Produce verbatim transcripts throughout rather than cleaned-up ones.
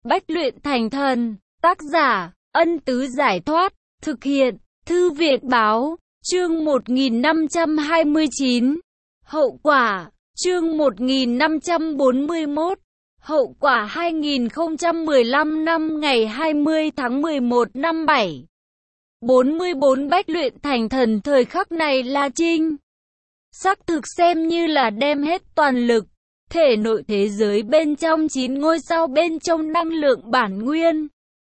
Bách luyện thành thần. Tác giả, Ân Tứ Giải Thoát. Thực hiện, Thư viện Báo. Chương một nghìn năm trăm hai mươi chín. Hậu quả. Chương một nghìn năm trăm bốn mươi mốt. Hậu quả hai nghìn không trăm mười lăm năm ngày hai mươi tháng mười một năm bảy bốn mươi bốn bách luyện thành thần. Thời khắc này La Trinh xác thực xem như là đem hết toàn lực, thể nội thế giới bên trong chín ngôi sao bên trong năng lượng bản nguyên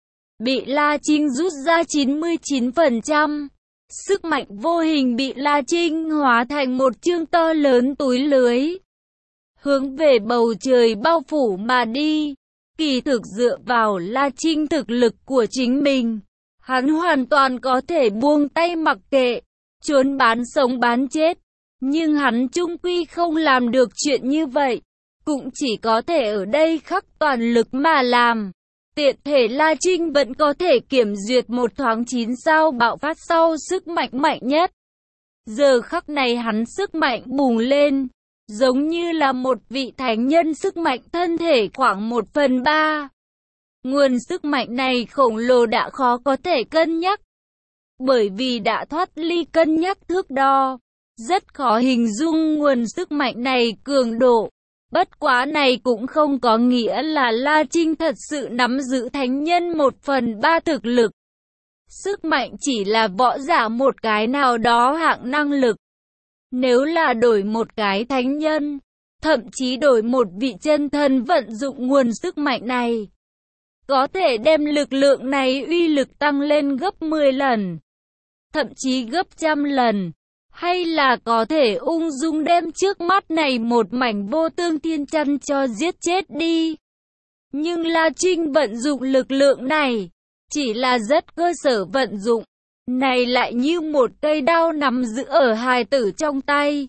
bị La Trinh rút ra chín mươi chín phần trăm. Sức mạnh vô hình bị La Trinh hóa thành một chương to lớn túi lưới, hướng về bầu trời bao phủ mà đi. Kỳ thực dựa vào La Trinh thực lực của chính mình, hắn hoàn toàn có thể buông tay mặc kệ, trốn bán sống bán chết. Nhưng hắn chung quy không làm được chuyện như vậy, cũng chỉ có thể ở đây khắc toàn lực mà làm. Tiện thể La Trinh vẫn có thể kiểm duyệt một thoáng chín sao bạo phát sau sức mạnh mạnh nhất. Giờ khắc này hắn sức mạnh bùng lên, giống như là một vị thánh nhân, sức mạnh thân thể khoảng một phần ba. Nguồn sức mạnh này khổng lồ đã khó có thể cân nhắc, bởi vì đã thoát ly cân nhắc thước đo. Rất khó hình dung nguồn sức mạnh này cường độ. Bất quá này cũng không có nghĩa là La Trinh thật sự nắm giữ thánh nhân một phần ba thực lực. Sức mạnh chỉ là võ giả một cái nào đó hạng năng lực. Nếu là đổi một cái thánh nhân, thậm chí đổi một vị chân thần vận dụng nguồn sức mạnh này, có thể đem lực lượng này uy lực tăng lên gấp mười lần, thậm chí gấp trăm lần. Hay là có thể ung dung đem trước mắt này một mảnh vô tương thiên chăn cho giết chết đi. Nhưng La Trinh vận dụng lực lượng này, chỉ là rất cơ sở vận dụng. Này lại như một cây đao nắm giữ ở hài tử trong tay.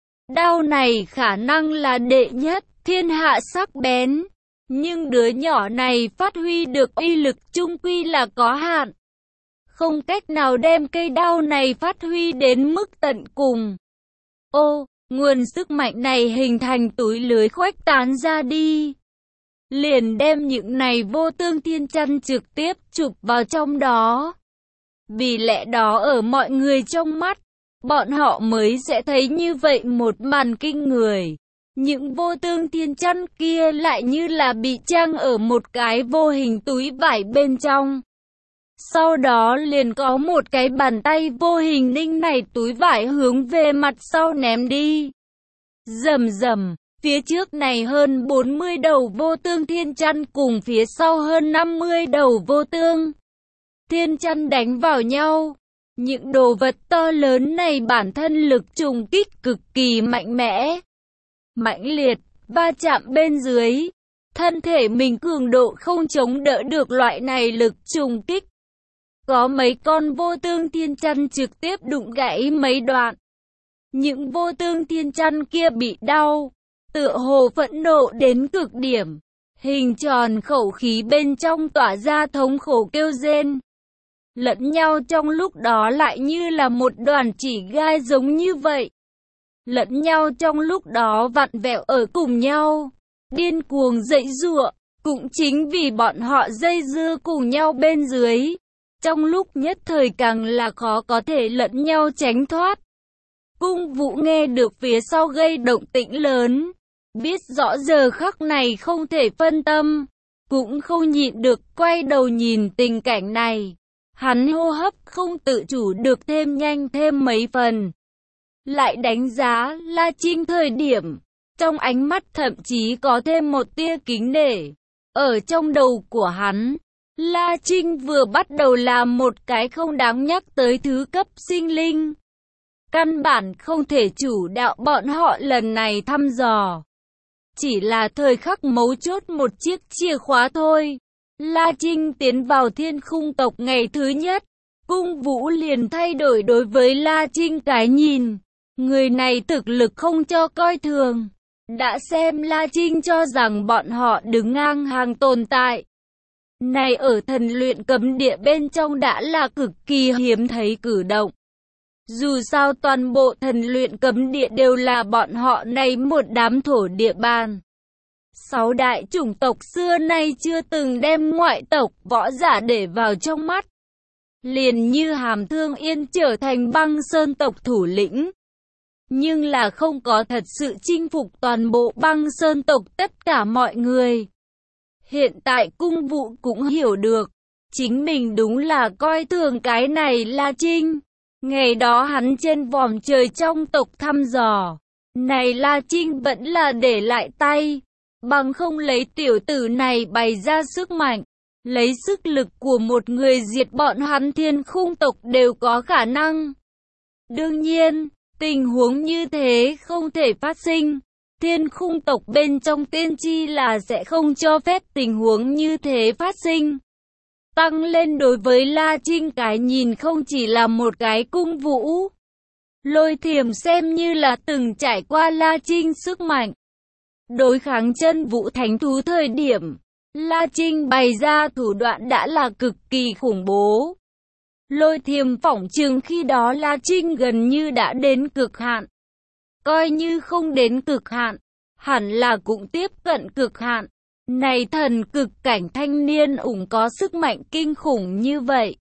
Đao này khả năng là đệ nhất thiên hạ sắc bén. Nhưng đứa nhỏ này phát huy được uy lực chung quy là có hạn, không cách nào đem cây đao này phát huy đến mức tận cùng. Ô, nguồn sức mạnh này hình thành túi lưới khuếch tán ra đi, liền đem những này vô tương thiên chăn trực tiếp chụp vào trong đó. Vì lẽ đó ở mọi người trong mắt, bọn họ mới sẽ thấy như vậy một màn kinh người. Những vô tương thiên chăn kia lại như là bị trang ở một cái vô hình túi vải bên trong. Sau đó liền có một cái bàn tay vô hình ninh này túi vải hướng về mặt sau ném đi. Rầm rầm, phía trước này hơn bốn mươi đầu vô tương thiên chăn cùng phía sau hơn năm mươi đầu vô tương thiên chăn đánh vào nhau. Những đồ vật to lớn này bản thân lực trùng kích cực kỳ mạnh mẽ, mãnh liệt, va chạm bên dưới, thân thể mình cường độ không chống đỡ được loại này lực trùng kích. Có mấy con vô tương thiên chăn trực tiếp đụng gãy mấy đoạn. Những vô tương thiên chăn kia bị đau, tựa hồ phẫn nộ đến cực điểm. Hình tròn khẩu khí bên trong tỏa ra thống khổ kêu rên. Lẫn nhau trong lúc đó lại như là một đoàn chỉ gai giống như vậy. Lẫn nhau trong lúc đó vặn vẹo ở cùng nhau, điên cuồng giãy giụa. Cũng chính vì bọn họ dây dưa cùng nhau bên dưới, trong lúc nhất thời càng là khó có thể lẫn nhau tránh thoát. Cung Vũ nghe được phía sau gây động tĩnh lớn, biết rõ giờ khắc này không thể phân tâm, cũng không nhịn được quay đầu nhìn tình cảnh này. Hắn hô hấp không tự chủ được thêm nhanh thêm mấy phần. Lại đánh giá La Trinh thời điểm, trong ánh mắt thậm chí có thêm một tia kính nể. Ở trong đầu của hắn, La Trinh vừa bắt đầu làm một cái không đáng nhắc tới thứ cấp sinh linh. Căn bản không thể chủ đạo bọn họ lần này thăm dò. Chỉ là thời khắc mấu chốt một chiếc chìa khóa thôi. La Trinh tiến vào Thiên Khung tộc ngày thứ nhất, Cung Vũ liền thay đổi đối với La Trinh cái nhìn. Người này thực lực không cho coi thường, đã xem La Trinh cho rằng bọn họ đứng ngang hàng tồn tại. Này ở thần luyện cấm địa bên trong đã là cực kỳ hiếm thấy cử động. Dù sao toàn bộ thần luyện cấm địa đều là bọn họ này một đám thổ địa bàn. Sáu đại chủng tộc xưa nay chưa từng đem ngoại tộc võ giả để vào trong mắt. Liền như Hàm Thương Yên trở thành Băng Sơn tộc thủ lĩnh, nhưng là không có thật sự chinh phục toàn bộ Băng Sơn tộc tất cả mọi người. Hiện tại Cung Vũ cũng hiểu được, chính mình đúng là coi thường cái này La Trinh. Ngày đó hắn trên vòm trời trong tộc thăm dò, này La Trinh vẫn là để lại tay, bằng không lấy tiểu tử này bày ra sức mạnh, lấy sức lực của một người diệt bọn hắn Thiên Khung tộc đều có khả năng. Đương nhiên, tình huống như thế không thể phát sinh. Thiên Khung tộc bên trong tiên tri là sẽ không cho phép tình huống như thế phát sinh. Tăng lên đối với La Trinh cái nhìn không chỉ là một cái Cung Vũ. Lôi Thiểm xem như là từng trải qua La Trinh sức mạnh. Đối kháng chân vũ thánh thú thời điểm, La Trinh bày ra thủ đoạn đã là cực kỳ khủng bố. Lôi Thiểm phỏng chừng khi đó La Trinh gần như đã đến cực hạn. Coi như không đến cực hạn, hẳn là cũng tiếp cận cực hạn. Này thần cực cảnh thanh niên ủng có sức mạnh kinh khủng như vậy,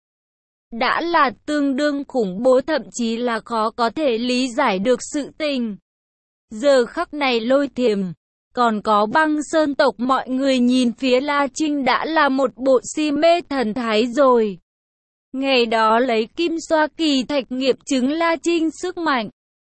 đã là tương đương khủng bố, thậm chí là khó có thể lý giải được sự tình. Giờ khắc này Lôi Thiểm, còn có Băng Sơn tộc mọi người nhìn phía La Trinh đã là một bộ si mê thần thái rồi. Ngày đó lấy kim xoa kỳ thạch nghiệm chứng La Trinh sức mạnh.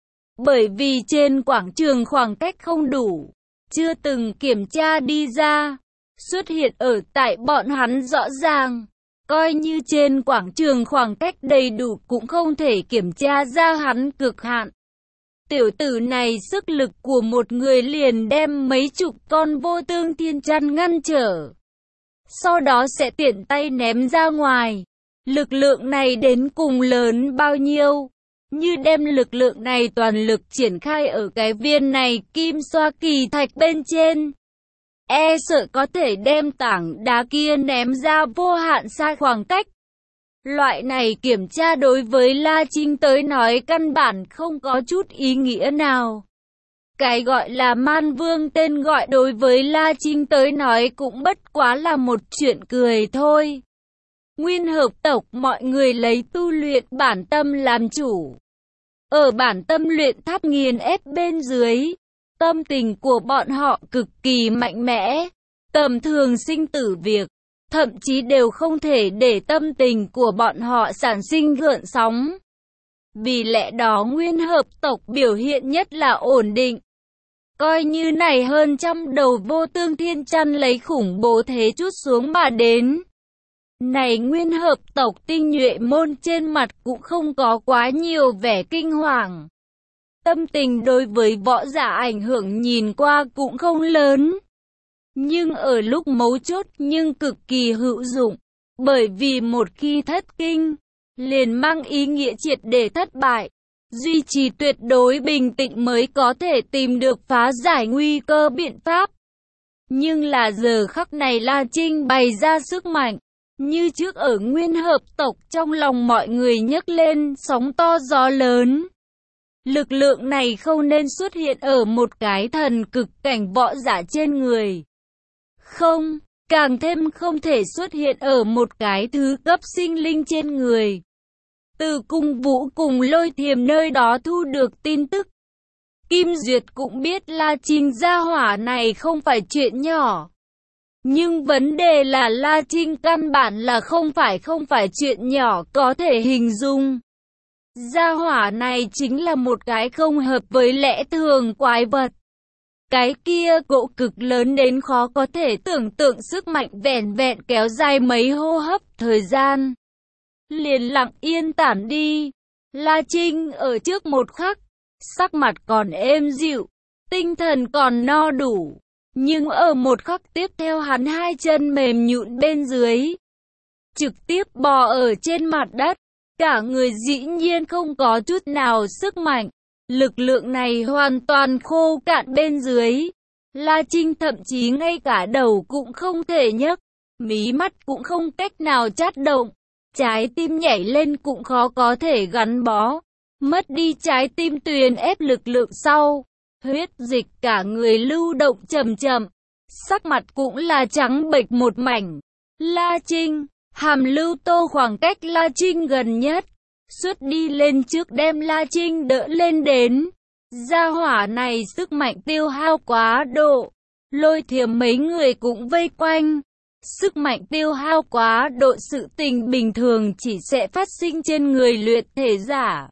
Bởi vì trên quảng trường khoảng cách không đủ, chưa từng kiểm tra đi ra, xuất hiện ở tại bọn hắn rõ ràng. Coi như trên quảng trường khoảng cách đầy đủ cũng không thể kiểm tra ra hắn cực hạn. Tiểu tử này sức lực của một người liền đem mấy chục con vô tương thiên chăn ngăn trở, sau đó sẽ tiện tay ném ra ngoài. Lực lượng này đến cùng lớn bao nhiêu? Như đem lực lượng này toàn lực triển khai ở cái viên này kim xoa kỳ thạch bên trên, e sợ có thể đem tảng đá kia ném ra vô hạn xa khoảng cách. Loại này kiểm tra đối với La Trinh tới nói căn bản không có chút ý nghĩa nào. Cái gọi là Man Vương tên gọi đối với La Trinh tới nói cũng bất quá là một chuyện cười thôi. Nguyên hợp tộc mọi người lấy tu luyện bản tâm làm chủ. Ở bản tâm luyện tháp nghiền ép bên dưới, tâm tình của bọn họ cực kỳ mạnh mẽ. Tầm thường sinh tử việc, thậm chí đều không thể để tâm tình của bọn họ sản sinh gợn sóng. Vì lẽ đó nguyên hợp tộc biểu hiện nhất là ổn định. Coi như này hơn trăm đầu vô tương thiên chăn lấy khủng bố thế chút xuống mà đến. Này nguyên hợp tộc tinh nhuệ môn trên mặt cũng không có quá nhiều vẻ kinh hoàng. Tâm tình đối với võ giả ảnh hưởng nhìn qua cũng không lớn. Nhưng ở lúc mấu chốt nhưng cực kỳ hữu dụng. Bởi vì một khi thất kinh, liền mang ý nghĩa triệt để thất bại. Duy trì tuyệt đối bình tĩnh mới có thể tìm được phá giải nguy cơ biện pháp. Nhưng là giờ khắc này La Trinh bày ra sức mạnh. Như trước ở nguyên hợp tộc trong lòng mọi người nhấc lên sóng to gió lớn. Lực lượng này không nên xuất hiện ở một cái thần cực cảnh võ giả trên người. Không, càng thêm không thể xuất hiện ở một cái thứ cấp sinh linh trên người. Từ Cung Vũ cùng Lôi Thiểm nơi đó thu được tin tức. Kim Duyệt cũng biết La Trinh gia hỏa này không phải chuyện nhỏ. Nhưng vấn đề là La Trinh căn bản là không phải không phải chuyện nhỏ có thể hình dung. Gia hỏa này chính là một cái không hợp với lẽ thường quái vật. Cái kia cỗ cực lớn đến khó có thể tưởng tượng, sức mạnh vẹn vẹn kéo dài mấy hô hấp thời gian, liền lặng yên tản đi. La Trinh ở trước một khắc, sắc mặt còn êm dịu, tinh thần còn no đủ. Nhưng ở một khắc tiếp theo hắn hai chân mềm nhũn bên dưới, trực tiếp bò ở trên mặt đất. Cả người dĩ nhiên không có chút nào sức mạnh. Lực lượng này hoàn toàn khô cạn bên dưới. La Trinh thậm chí ngay cả đầu cũng không thể nhấc, mí mắt cũng không cách nào chát động, trái tim nhảy lên cũng khó có thể gắn bó. Mất đi trái tim tuyền ép lực lượng sau, huyết dịch cả người lưu động chậm chậm, sắc mặt cũng là trắng bệch một mảnh. La Trinh, Hàm Lưu Tô khoảng cách La Trinh gần nhất, xuất đi lên trước đem La Trinh đỡ lên đến. Gia hỏa này sức mạnh tiêu hao quá độ, Lôi Thiểm mấy người cũng vây quanh. Sức mạnh tiêu hao quá độ sự tình bình thường chỉ sẽ phát sinh trên người luyện thể giả.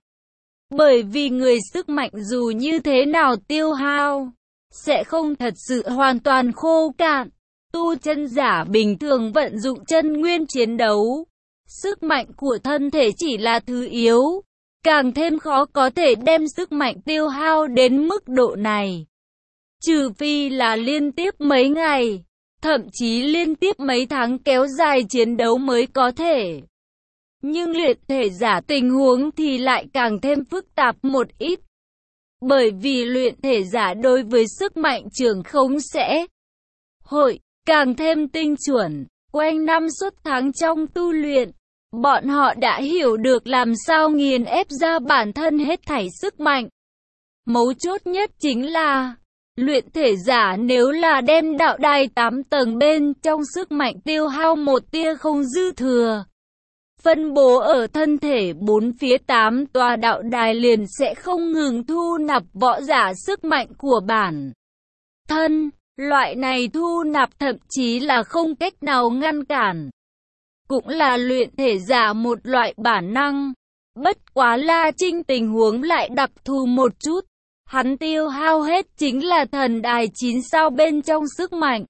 Bởi vì người sức mạnh dù như thế nào tiêu hao, sẽ không thật sự hoàn toàn khô cạn. Tu chân giả bình thường vận dụng chân nguyên chiến đấu. Sức mạnh của thân thể chỉ là thứ yếu, càng thêm khó có thể đem sức mạnh tiêu hao đến mức độ này. Trừ phi là liên tiếp mấy ngày, thậm chí liên tiếp mấy tháng kéo dài chiến đấu mới có thể. Nhưng luyện thể giả tình huống thì lại càng thêm phức tạp một ít. Bởi vì luyện thể giả đối với sức mạnh trường khống sẽ hội càng thêm tinh chuẩn, quanh năm suốt tháng trong tu luyện. Bọn họ đã hiểu được làm sao nghiền ép ra bản thân hết thảy sức mạnh. Mấu chốt nhất chính là, luyện thể giả nếu là đem đạo đài tám tầng bên trong sức mạnh tiêu hao một tia không dư thừa, phân bố ở thân thể bốn phía tám tòa đạo đài liền sẽ không ngừng thu nạp võ giả sức mạnh của bản thân. Loại này thu nạp thậm chí là không cách nào ngăn cản. Cũng là luyện thể giả một loại bản năng. Bất quá La Trinh tình huống lại đặc thù một chút. Hắn tiêu hao hết chính là thần đài chín sao bên trong sức mạnh.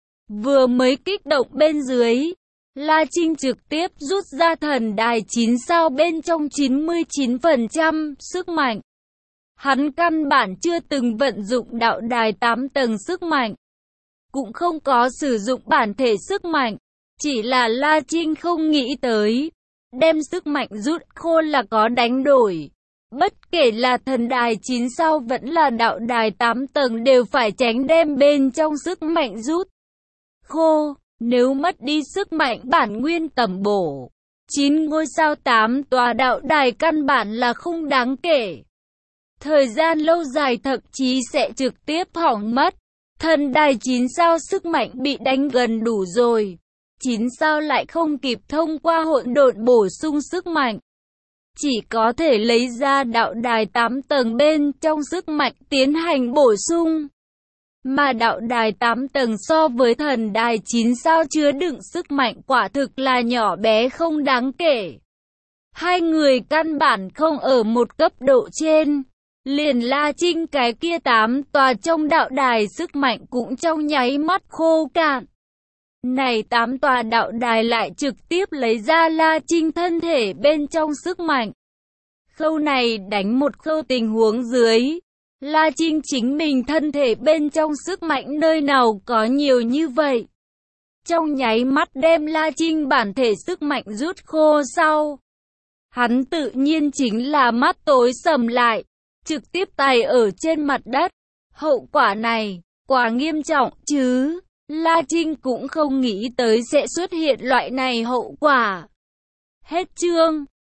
Vừa mới kích động bên dưới, La Trinh trực tiếp rút ra thần đài chín sao bên trong chín mươi chín phần trăm sức mạnh. Hắn căn bản chưa từng vận dụng đạo đài tám tầng sức mạnh, cũng không có sử dụng bản thể sức mạnh, chỉ là La Trinh không nghĩ tới, đem sức mạnh rút khô là có đánh đổi. Bất kể là thần đài chín sao vẫn là đạo đài tám tầng đều phải tránh đem bên trong sức mạnh rút khô, nếu mất đi sức mạnh bản nguyên tầm bổ. chín ngôi sao tám tòa đạo đài căn bản là không đáng kể. Thời gian lâu dài thậm chí sẽ trực tiếp hỏng mất. Thần đài chín sao sức mạnh bị đánh gần đủ rồi. chín sao lại không kịp thông qua hỗn độn bổ sung sức mạnh. Chỉ có thể lấy ra đạo đài tám tầng bên trong sức mạnh tiến hành bổ sung. Mà đạo đài tám tầng so với thần đài chín sao chứa đựng sức mạnh quả thực là nhỏ bé không đáng kể. Hai người căn bản không ở một cấp độ trên. Liền La Trinh cái kia tám tòa trong đạo đài sức mạnh cũng trong nháy mắt khô cạn. Này tám tòa đạo đài lại trực tiếp lấy ra La Trinh thân thể bên trong sức mạnh. Khâu này đánh một khâu tình huống dưới. La Trinh chính mình thân thể bên trong sức mạnh nơi nào có nhiều như vậy. Trong nháy mắt đem La Trinh bản thể sức mạnh rút khô sau. Hắn tự nhiên chính là mắt tối sầm lại, trực tiếp tài ở trên mặt đất. Hậu quả này, quá nghiêm trọng chứ. La Trinh cũng không nghĩ tới sẽ xuất hiện loại này hậu quả. Hết chương.